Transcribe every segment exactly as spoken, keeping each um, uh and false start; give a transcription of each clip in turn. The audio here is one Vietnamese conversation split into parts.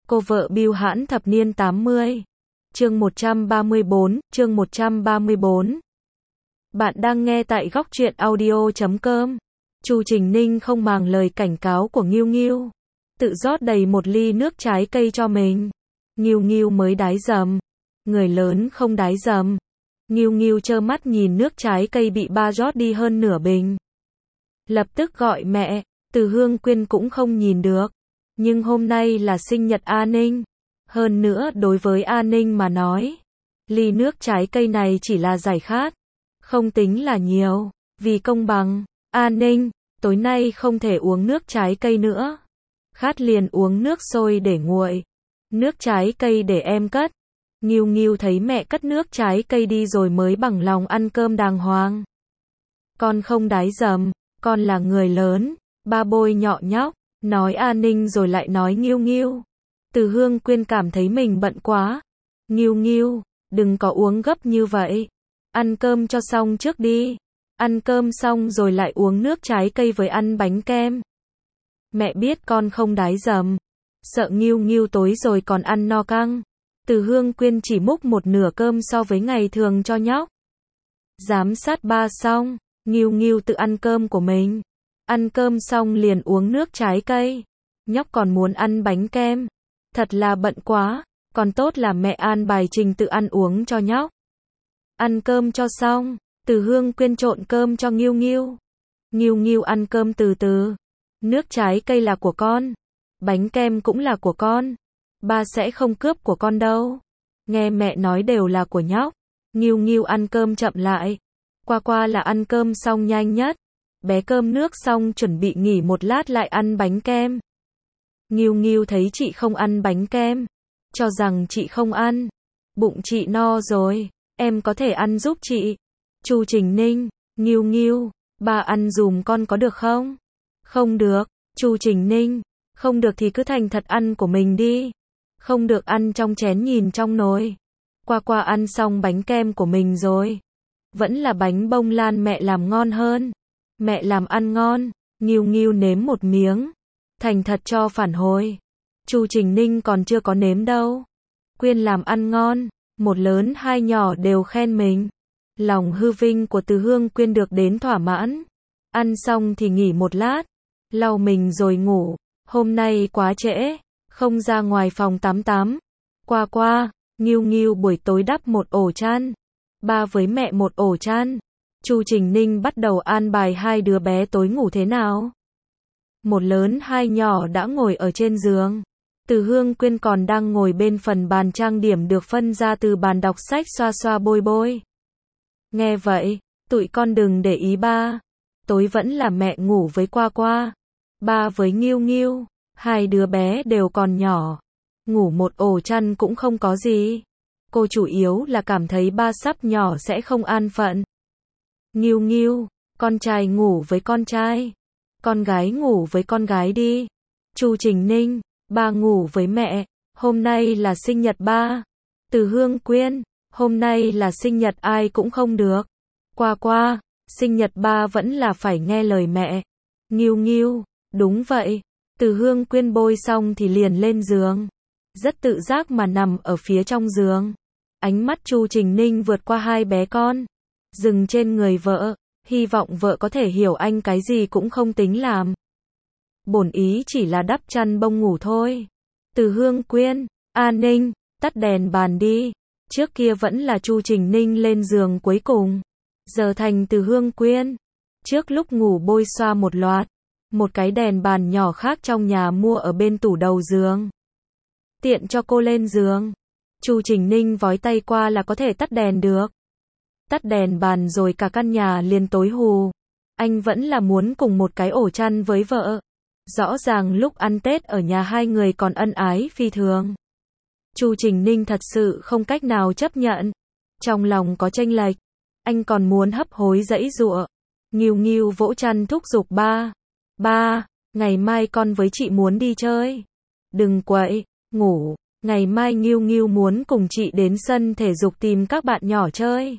Cô vợ bưu hãn thập niên tám mươi. Chương một trăm ba mươi bốn, chương một trăm ba mươi bốn. Bạn đang nghe tại góc truyện audio chấm com. Chu Trình Ninh không màng lời cảnh cáo của Nghiêu Nghiêu, tự rót đầy một ly nước trái cây cho mình. Nghiêu Nghiêu mới đái dầm, người lớn không đái dầm. Nghiêu Nghiêu trơ mắt nhìn nước trái cây bị ba rót đi hơn nửa bình. Lập tức gọi mẹ, Từ Hương Quyên cũng không nhìn được. Nhưng hôm nay là sinh nhật A Ninh. Hơn nữa đối với A Ninh mà nói, ly nước trái cây này chỉ là giải khát, không tính là nhiều. Vì công bằng, A Ninh, tối nay không thể uống nước trái cây nữa. Khát liền uống nước sôi để nguội. Nước trái cây để em cất. Nghiêu Nghiêu thấy mẹ cất nước trái cây đi rồi mới bằng lòng ăn cơm đàng hoàng. Con không đái dầm, con là người lớn. Ba bôi nhọ nhóc, nói A Ninh rồi lại nói Nghiêu Nghiêu. Từ Hương Quyên cảm thấy mình bận quá. Nghiêu Nghiêu, đừng có uống gấp như vậy. Ăn cơm cho xong trước đi. Ăn cơm xong rồi lại uống nước trái cây với ăn bánh kem. Mẹ biết con không đái dầm. Sợ Nghiêu Nghiêu tối rồi còn ăn no căng. Từ Hương Quyên chỉ múc một nửa cơm so với ngày thường cho nhóc. Giám sát ba xong, Nghiêu Nghiêu tự ăn cơm của mình. Ăn cơm xong liền uống nước trái cây. Nhóc còn muốn ăn bánh kem. Thật là bận quá, còn tốt là mẹ an bài trình tự ăn uống cho nhóc. Ăn cơm cho xong, Từ Hương Quyên trộn cơm cho Nghiêu Nghiêu. Nghiêu Nghiêu ăn cơm từ từ. Nước trái cây là của con. Bánh kem cũng là của con. Ba sẽ không cướp của con đâu. Nghe mẹ nói đều là của nhóc. Nghiêu Nghiêu ăn cơm chậm lại. Qua qua là ăn cơm xong nhanh nhất. Bé cơm nước xong chuẩn bị nghỉ một lát lại ăn bánh kem. Nghiêu Nghiêu thấy chị không ăn bánh kem, cho rằng chị không ăn. Bụng chị no rồi, em có thể ăn giúp chị. Chu Trình Ninh, Nghiêu Nghiêu, ba ăn dùm con có được không? Không được. Chu Trình Ninh, không được thì cứ thành thật ăn của mình đi. Không được ăn trong chén nhìn trong nồi. Qua qua ăn xong bánh kem của mình rồi. Vẫn là bánh bông lan mẹ làm ngon hơn. Mẹ làm ăn ngon. Nghiêu Nghiêu nếm một miếng. Thành thật cho phản hồi. Chu Trình Ninh còn chưa có nếm đâu. Quyên làm ăn ngon. Một lớn hai nhỏ đều khen mình. Lòng hư vinh của Từ Hương Quyên được đến thỏa mãn. Ăn xong thì nghỉ một lát. Lau mình rồi ngủ. Hôm nay quá trễ. Không ra ngoài phòng tắm tắm. Qua qua, Nghiêu Nghiêu buổi tối đắp một ổ chăn. Ba với mẹ một ổ chăn. Chu Trình Ninh bắt đầu an bài hai đứa bé tối ngủ thế nào. Một lớn hai nhỏ đã ngồi ở trên giường. Từ Hương Quyên còn đang ngồi bên phần bàn trang điểm được phân ra từ bàn đọc sách xoa xoa bôi bôi. Nghe vậy, tụi con đừng để ý ba. Tối vẫn là mẹ ngủ với Qua Qua. Ba với Nghiêu Nghiêu. Hai đứa bé đều còn nhỏ. Ngủ một ổ chăn cũng không có gì. Cô chủ yếu là cảm thấy ba sắp nhỏ sẽ không an phận. Nghiêu Nghiêu, con trai ngủ với con trai. Con gái ngủ với con gái đi. Chu Trình Ninh, ba ngủ với mẹ. Hôm nay là sinh nhật ba. Từ Hương Quyên, hôm nay là sinh nhật ai cũng không được. Qua qua, sinh nhật ba vẫn là phải nghe lời mẹ. Nghiêu Nghiêu, đúng vậy. Từ Hương Quyên bôi xong thì liền lên giường. Rất tự giác mà nằm ở phía trong giường. Ánh mắt Chu Trình Ninh vượt qua hai bé con. Dừng trên người vợ. Hy vọng vợ có thể hiểu anh cái gì cũng không tính làm. Bổn ý chỉ là đắp chăn bông ngủ thôi. Từ Hương Quyên, A Ninh, tắt đèn bàn đi. Trước kia vẫn là Chu Trình Ninh lên giường cuối cùng. Giờ thành Từ Hương Quyên. Trước lúc ngủ bôi xoa một loạt. Một cái đèn bàn nhỏ khác trong nhà mua ở bên tủ đầu giường. Tiện cho cô lên giường. Chu Trình Ninh vói tay qua là có thể tắt đèn được. Tắt đèn bàn rồi cả căn nhà liền tối hù. Anh vẫn là muốn cùng một cái ổ chăn với vợ. Rõ ràng lúc ăn Tết ở nhà hai người còn ân ái phi thường. Chu Trình Ninh thật sự không cách nào chấp nhận. Trong lòng có chênh lệch. Anh còn muốn hấp hối giãy giụa. Nghiêu Nghiêu vỗ chăn thúc giục ba. Ba, ngày mai con với chị muốn đi chơi. Đừng quậy, ngủ. Ngày mai Nghiêu Nghiêu muốn cùng chị đến sân thể dục tìm các bạn nhỏ chơi.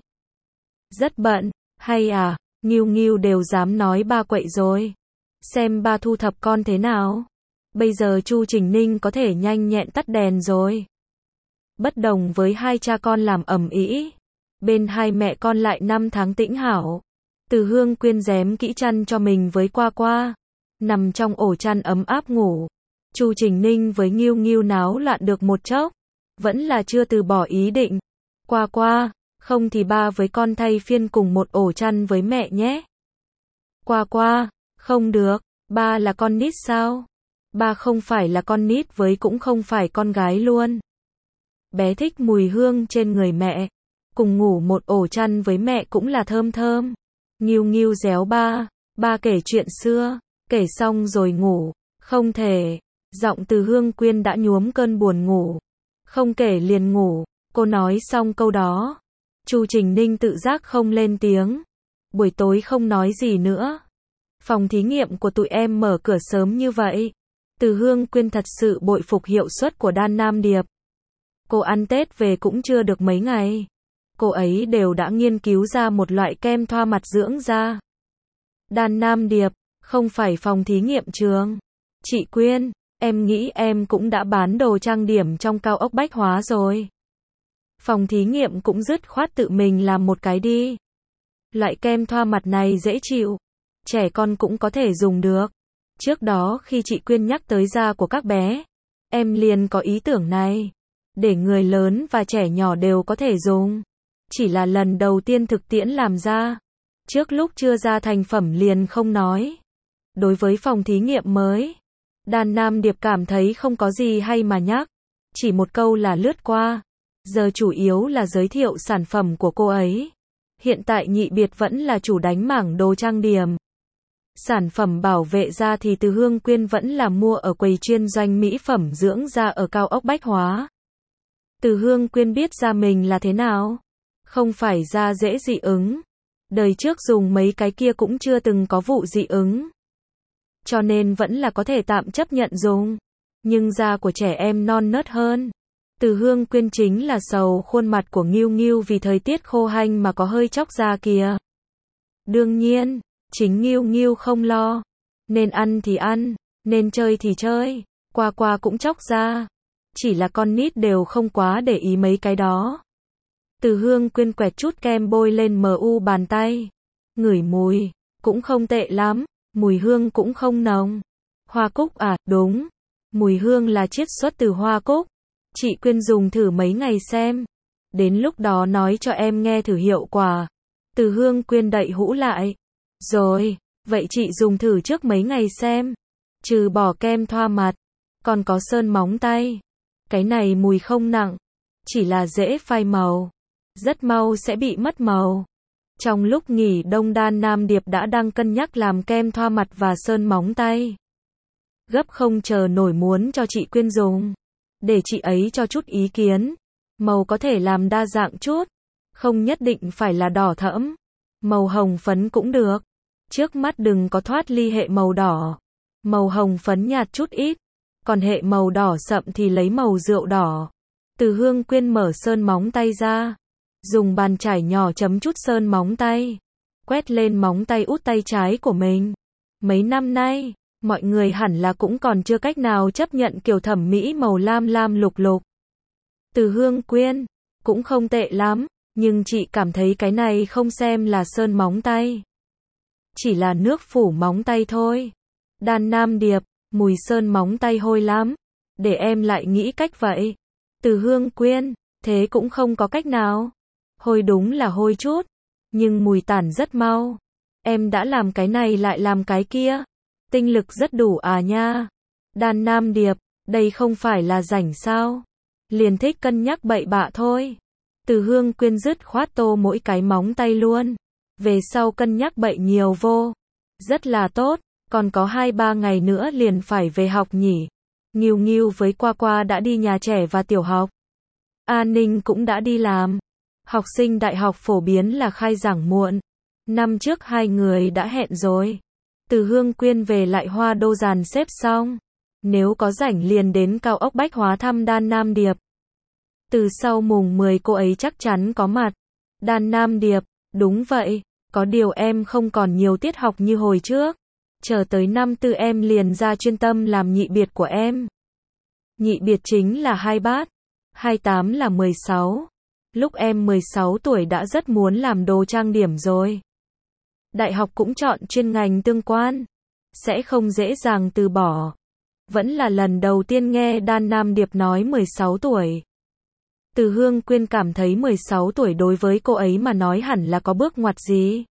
Rất bận, hay à, Nghiêu Nghiêu đều dám nói ba quậy rồi. Xem ba thu thập con thế nào. Bây giờ Chu Trình Ninh có thể nhanh nhẹn tắt đèn rồi. Bất đồng với hai cha con làm ầm ĩ, bên hai mẹ con lại năm tháng tĩnh hảo. Từ Hương Quyên rém kỹ chăn cho mình với Qua Qua, nằm trong ổ chăn ấm áp ngủ. Chu Trình Ninh với Nghiêu Nghiêu náo loạn được một chốc, vẫn là chưa từ bỏ ý định. Qua Qua, không thì ba với con thay phiên cùng một ổ chăn với mẹ nhé. Qua Qua, không được, ba là con nít sao? Ba không phải là con nít với cũng không phải con gái luôn. Bé thích mùi hương trên người mẹ, cùng ngủ một ổ chăn với mẹ cũng là thơm thơm. Nghiêu Nghiêu réo ba, ba kể chuyện xưa, kể xong rồi ngủ, không thể. Giọng Từ Hương Quyên đã nhuốm cơn buồn ngủ. Không kể liền ngủ, cô nói xong câu đó. Chu Trình Ninh tự giác không lên tiếng. Buổi tối không nói gì nữa. Phòng thí nghiệm của tụi em mở cửa sớm như vậy. Từ Hương Quyên thật sự bội phục hiệu suất của Đan Nam Điệp. Cô ăn Tết về cũng chưa được mấy ngày. Cô ấy đều đã nghiên cứu ra một loại kem thoa mặt dưỡng da. Đan Nam Điệp, không phải phòng thí nghiệm trường. Chị Quyên, em nghĩ em cũng đã bán đồ trang điểm trong cao ốc Bách Hóa rồi. Phòng thí nghiệm cũng dứt khoát tự mình làm một cái đi. Loại kem thoa mặt này dễ chịu, trẻ con cũng có thể dùng được. Trước đó khi chị Quyên nhắc tới da của các bé, em liền có ý tưởng này. Để người lớn và trẻ nhỏ đều có thể dùng. Chỉ là lần đầu tiên thực tiễn làm ra. Trước lúc chưa ra thành phẩm liền không nói. Đối với phòng thí nghiệm mới, Đan Nam Điệp cảm thấy không có gì hay mà nhắc. Chỉ một câu là lướt qua. Giờ chủ yếu là giới thiệu sản phẩm của cô ấy. Hiện tại nhị biệt vẫn là chủ đánh mảng đồ trang điểm. Sản phẩm bảo vệ da thì Từ Hương Quyên vẫn là mua ở quầy chuyên doanh mỹ phẩm dưỡng da ở cao ốc Bách Hóa. Từ Hương Quyên biết da mình là thế nào. Không phải da dễ dị ứng. Đời trước dùng mấy cái kia cũng chưa từng có vụ dị ứng. Cho nên vẫn là có thể tạm chấp nhận dùng. Nhưng da của trẻ em non nớt hơn. Từ Hương Quyên chính là sầu khuôn mặt của Nghiêu Nghiêu vì thời tiết khô hanh mà có hơi chóc da kìa. Đương nhiên, chính Nghiêu Nghiêu không lo. Nên ăn thì ăn, nên chơi thì chơi. Qua Qua cũng chóc da. Chỉ là con nít đều không quá để ý mấy cái đó. Từ Hương Quyên quẹt chút kem bôi lên mờ u bàn tay. Ngửi mùi, cũng không tệ lắm. Mùi hương cũng không nồng. Hoa cúc à, đúng. Mùi hương là chiết xuất từ hoa cúc. Chị Quyên dùng thử mấy ngày xem. Đến lúc đó nói cho em nghe thử hiệu quả. Từ Hương Quyên đậy hũ lại. Rồi, vậy chị dùng thử trước mấy ngày xem. Trừ bỏ kem thoa mặt, còn có sơn móng tay. Cái này mùi không nặng, chỉ là dễ phai màu. Rất mau sẽ bị mất màu. Trong lúc nghỉ đông Đan Nam Điệp đã đang cân nhắc làm kem thoa mặt và sơn móng tay. Gấp không chờ nổi muốn cho chị Quyên dùng. Để chị ấy cho chút ý kiến. Màu có thể làm đa dạng chút. Không nhất định phải là đỏ thẫm. Màu hồng phấn cũng được. Trước mắt đừng có thoát ly hệ màu đỏ. Màu hồng phấn nhạt chút ít. Còn hệ màu đỏ sậm thì lấy màu rượu đỏ. Từ Hương Quyên mở sơn móng tay ra. Dùng bàn chải nhỏ chấm chút sơn móng tay. Quét lên móng tay út tay trái của mình. Mấy năm nay, mọi người hẳn là cũng còn chưa cách nào chấp nhận kiểu thẩm mỹ màu lam lam lục lục. Từ Hương Quyên, cũng không tệ lắm, nhưng chị cảm thấy cái này không xem là sơn móng tay. Chỉ là nước phủ móng tay thôi. Đan Nam Điệp, mùi sơn móng tay hôi lắm. Để em lại nghĩ cách vậy. Từ Hương Quyên, thế cũng không có cách nào. Hôi đúng là hôi chút, nhưng mùi tản rất mau. Em đã làm cái này lại làm cái kia. Tinh lực rất đủ à nha. Đan Nam Điệp, đây không phải là rảnh sao. Liền thích cân nhắc bậy bạ thôi. Từ Hương Quyên dứt khoát tô mỗi cái móng tay luôn. Về sau cân nhắc bậy nhiều vô. Rất là tốt, còn có hai ba ngày nữa liền phải về học nhỉ. Nghiêu Nghiêu với Qua Qua đã đi nhà trẻ và tiểu học. An Ninh cũng đã đi làm. Học sinh đại học phổ biến là khai giảng muộn. Năm trước hai người đã hẹn rồi. Từ Hương Quyên về lại Hoa Đô dàn xếp xong. Nếu có rảnh liền đến cao ốc Bách Hóa thăm Đan Nam Điệp. Từ sau mùng mười cô ấy chắc chắn có mặt. Đan Nam Điệp, đúng vậy. Có điều em không còn nhiều tiết học như hồi trước. Chờ tới năm tư em liền ra chuyên tâm làm nhị biệt của em. Nhị biệt chính là hai bát, hai tám là mười sáu. Lúc em mười sáu tuổi đã rất muốn làm đồ trang điểm rồi. Đại học cũng chọn chuyên ngành tương quan, sẽ không dễ dàng từ bỏ. Vẫn là lần đầu tiên nghe Đan Nam Điệp nói mười sáu tuổi. Từ Hương Quyên cảm thấy mười sáu tuổi đối với cô ấy mà nói hẳn là có bước ngoặt gì.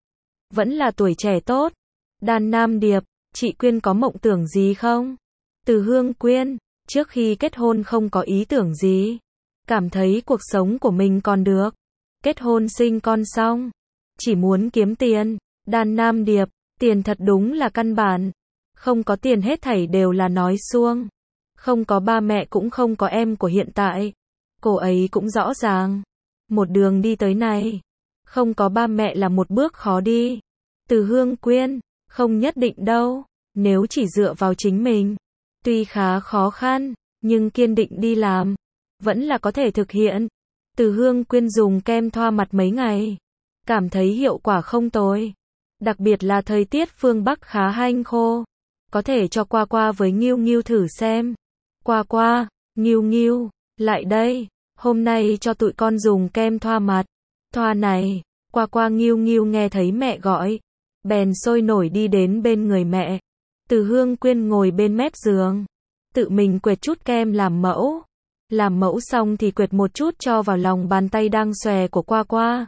Vẫn là tuổi trẻ tốt. Đan Nam Điệp, chị Quyên có mộng tưởng gì không? Từ Hương Quyên, trước khi kết hôn không có ý tưởng gì. Cảm thấy cuộc sống của mình còn được. Kết hôn sinh con xong, chỉ muốn kiếm tiền. Đan Nam Điệp, tiền thật đúng là căn bản. Không có tiền hết thảy đều là nói suông. Không có ba mẹ cũng không có em của hiện tại. Cô ấy cũng rõ ràng. Một đường đi tới này, không có ba mẹ là một bước khó đi. Từ Hương Quyên, không nhất định đâu. Nếu chỉ dựa vào chính mình, tuy khá khó khăn, nhưng kiên định đi làm, vẫn là có thể thực hiện. Từ Hương Quyên dùng kem thoa mặt mấy ngày, cảm thấy hiệu quả không tồi. Đặc biệt là thời tiết phương Bắc khá hanh khô. Có thể cho Qua Qua với Nghiêu Nghiêu thử xem. Qua Qua, Nghiêu Nghiêu, lại đây, hôm nay cho tụi con dùng kem thoa mặt. Thoa này, Qua Qua Nghiêu Nghiêu nghe thấy mẹ gọi, bèn sôi nổi đi đến bên người mẹ. Từ Hương Quyên ngồi bên mép giường, tự mình quệt chút kem làm mẫu. Làm mẫu xong thì quệt một chút cho vào lòng bàn tay đang xòe của Qua Qua.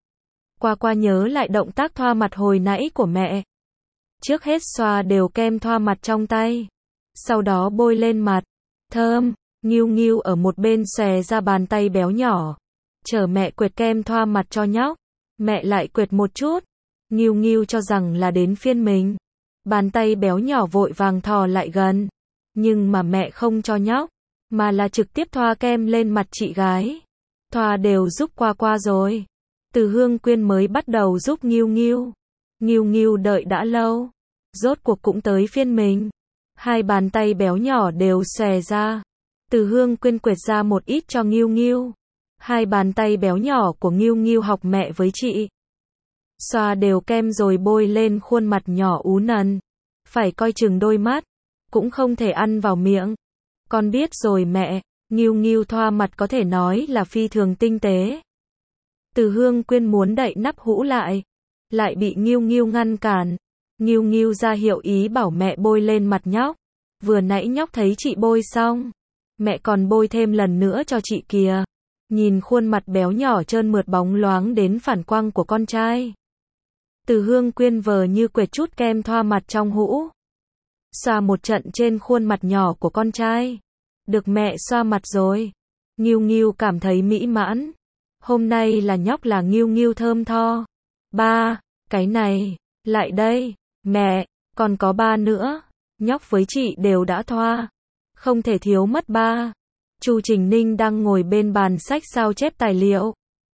Qua Qua nhớ lại động tác thoa mặt hồi nãy của mẹ. Trước hết xoa đều kem thoa mặt trong tay, sau đó bôi lên mặt. Thơm. Nghiêu Nghiêu ở một bên xòe ra bàn tay béo nhỏ, chờ mẹ quệt kem thoa mặt cho nhóc. Mẹ lại quệt một chút. Nghiêu Nghiêu cho rằng là đến phiên mình. Bàn tay béo nhỏ vội vàng thò lại gần. Nhưng mà mẹ không cho nhóc, mà là trực tiếp thoa kem lên mặt chị gái. Thoa đều giúp Qua Qua rồi. Từ Hương Quyên mới bắt đầu giúp Nghiêu Nghiêu. Nghiêu Nghiêu đợi đã lâu, rốt cuộc cũng tới phiên mình. Hai bàn tay béo nhỏ đều xòe ra. Từ Hương Quyên quệt ra một ít cho Nghiêu Nghiêu. Hai bàn tay béo nhỏ của Nghiêu Nghiêu học mẹ với chị. Xoa đều kem rồi bôi lên khuôn mặt nhỏ ú nần. Phải coi chừng đôi mắt, cũng không thể ăn vào miệng. Con biết rồi mẹ. Nghiêu Nghiêu thoa mặt có thể nói là phi thường tinh tế. Từ Hương Quyên muốn đậy nắp hũ lại, lại bị Nghiêu Nghiêu ngăn cản. Nghiêu Nghiêu ra hiệu ý bảo mẹ bôi lên mặt nhóc. Vừa nãy nhóc thấy chị bôi xong, mẹ còn bôi thêm lần nữa cho chị kìa. Nhìn khuôn mặt béo nhỏ trơn mượt bóng loáng đến phản quang của con trai. Từ Hương Quyên vờ như quệt chút kem thoa mặt trong hũ, xoa một trận trên khuôn mặt nhỏ của con trai. Được mẹ xoa mặt rồi. Nghiêu Nghiêu cảm thấy mỹ mãn. Hôm nay là nhóc là Nghiêu Nghiêu thơm tho. Ba, cái này, lại đây, mẹ, còn có ba nữa. Nhóc với chị đều đã thoa, không thể thiếu mất ba. Chu Trình Ninh đang ngồi bên bàn sách sao chép tài liệu.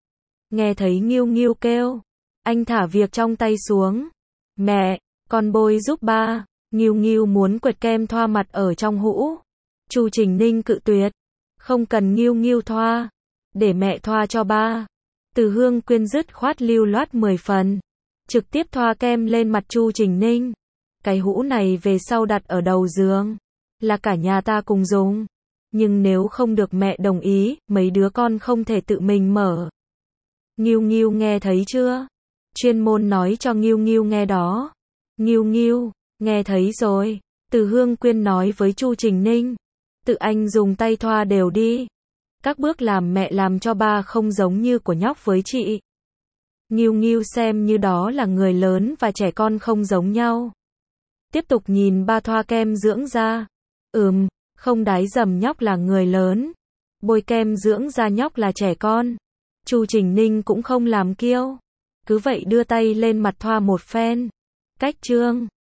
Nghe thấy Nghiêu Nghiêu kêu, anh thả việc trong tay xuống. Mẹ, con bôi giúp ba. Nghiêu Nghiêu muốn quệt kem thoa mặt ở trong hũ. Chu Trình Ninh cự tuyệt. Không cần Nghiêu Nghiêu thoa, để mẹ thoa cho ba. Từ Hương Quyên dứt khoát lưu loát mười phần, trực tiếp thoa kem lên mặt Chu Trình Ninh. Cái hũ này về sau đặt ở đầu giường, là cả nhà ta cùng dùng. Nhưng nếu không được mẹ đồng ý, mấy đứa con không thể tự mình mở. Nghiêu Nghiêu nghe thấy chưa? Chuyên môn nói cho Nghiêu Nghiêu nghe đó. Nghiêu Nghiêu, nghe thấy rồi. Từ Hương Quyên nói với Chu Trình Ninh. Tự anh dùng tay thoa đều đi. Các bước làm mẹ làm cho ba không giống như của nhóc với chị. Nghiêu Nghiêu xem như đó là người lớn và trẻ con không giống nhau. Tiếp tục nhìn ba thoa kem dưỡng da. Ừm, không đái dầm nhóc là người lớn. Bôi kem dưỡng da nhóc là trẻ con. Chu Trình Ninh cũng không làm kiêu. Cứ vậy đưa tay lên mặt thoa một phen. Cách trương.